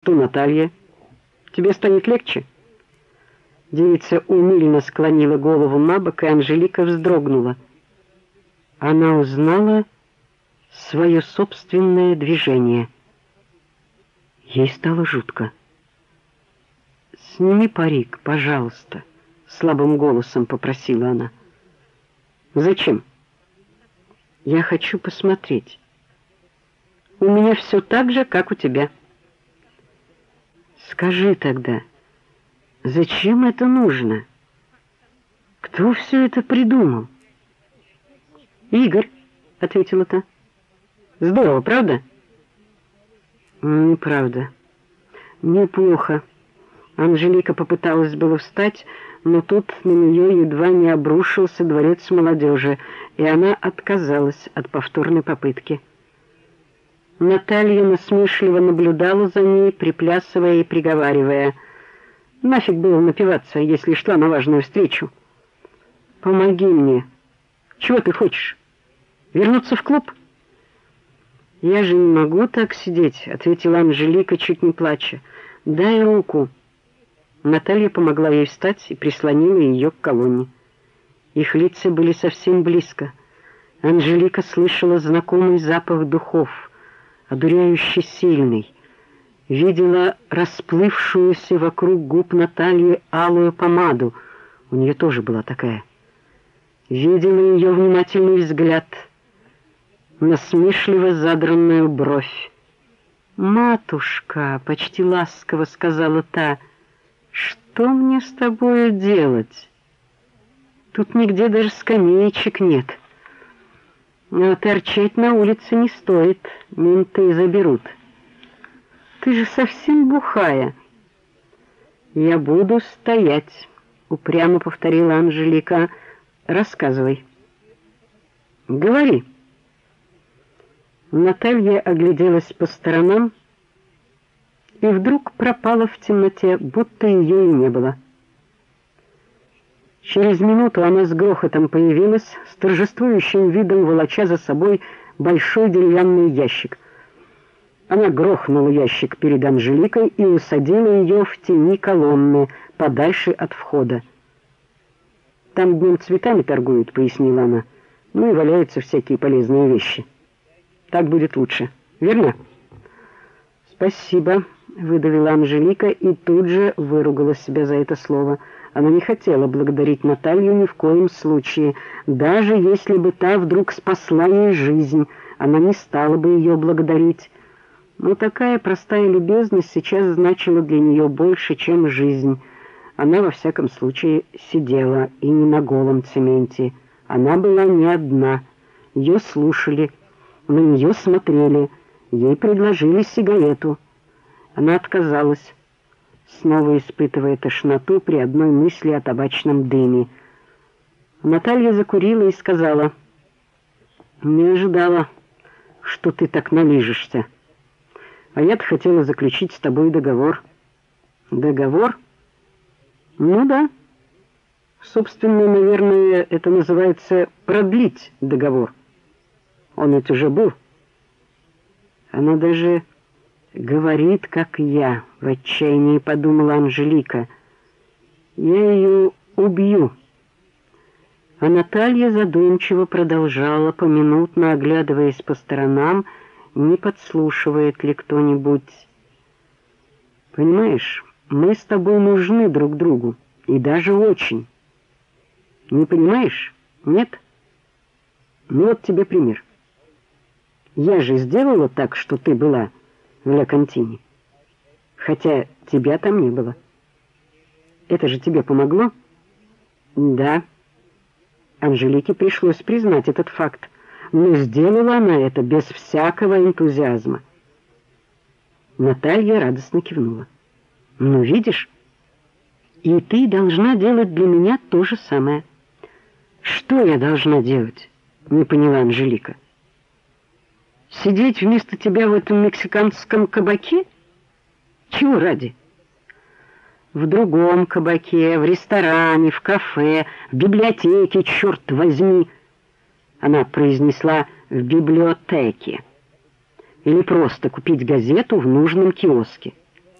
что, Наталья, тебе станет легче?» Девица умильно склонила голову набок, и Анжелика вздрогнула. Она узнала свое собственное движение. Ей стало жутко. «Сними парик, пожалуйста», — слабым голосом попросила она. «Зачем?» «Я хочу посмотреть. У меня все так же, как у тебя». «Скажи тогда, зачем это нужно? Кто все это придумал?» «Игорь», — ответила та. «Здорово, правда?» «Неправда. Неплохо». Анжелика попыталась было встать, но тут на нее едва не обрушился дворец молодежи, и она отказалась от повторной попытки. Наталья насмешливо наблюдала за ней, приплясывая и приговаривая: «Нафиг было напиваться, если шла на важную встречу. Помоги мне. Чего ты хочешь? Вернуться в клуб?» «Я же не могу так сидеть», — ответила Анжелика, чуть не плача. «Дай руку». Наталья помогла ей встать и прислонила ее к колонне. Их лица были совсем близко. Анжелика слышала знакомый запах духов, одуряюще сильный. Видела расплывшуюся вокруг губ Натальи алую помаду. У нее тоже была такая. Видела ее внимательный взгляд, насмешливо задранную бровь. «Матушка», — почти ласково сказала та, — «что мне с тобою делать? Тут нигде даже скамеечек нет. Но торчать на улице не стоит, менты заберут. Ты же совсем бухая». «Я буду стоять», — упрямо повторила Анжелика. «Рассказывай». «Говори». Наталья огляделась по сторонам и вдруг пропала в темноте, будто ее и не было. Через минуту она с грохотом появилась, с торжествующим видом волоча за собой большой деревянный ящик. Она грохнула ящик перед Анжеликой и усадила ее в тени колонны, подальше от входа. «Там днем цветами торгуют», — пояснила она. «Ну и валяются всякие полезные вещи. Так будет лучше, верно?» «Спасибо», — выдавила Анжелика и тут же выругала себя за это слово. Она не хотела благодарить Наталью ни в коем случае. Даже если бы та вдруг спасла ей жизнь, она не стала бы ее благодарить. Но такая простая любезность сейчас значила для нее больше, чем жизнь. Она, во всяком случае, сидела, и не на голом цементе. Она была не одна. Ее слушали, на нее смотрели, ей предложили сигарету. Она отказалась, снова испытывая тошноту при одной мысли о табачном дыме. Наталья закурила и сказала: «Не ожидала, что ты так налижешься. А я-то хотела заключить с тобой договор». «Договор?» «Ну да. Собственно, наверное, это называется продлить договор. Он ведь уже был». Она даже говорит, как я, в отчаянии подумала Анжелика. «Я ее убью». А Наталья задумчиво продолжала, поминутно оглядываясь по сторонам, не подслушивает ли кто-нибудь. «Понимаешь, мы с тобой нужны друг другу, и даже очень. Не понимаешь? Нет? Ну вот тебе пример. Я же сделала так, что ты была в Ля Кантине, хотя тебя там не было. Это же тебе помогло?» «Да». Анжелике пришлось признать этот факт, но сделала она это без всякого энтузиазма. Наталья радостно кивнула. «Ну, видишь, и ты должна делать для меня то же самое». «Что я должна делать?» — не поняла Анжелика. «Сидеть вместо тебя в этом мексиканском кабаке? Чего ради?» «В другом кабаке, в ресторане, в кафе, в библиотеке, черт возьми!» Она произнесла «в библиотеке». Или просто купить газету в нужном киоске.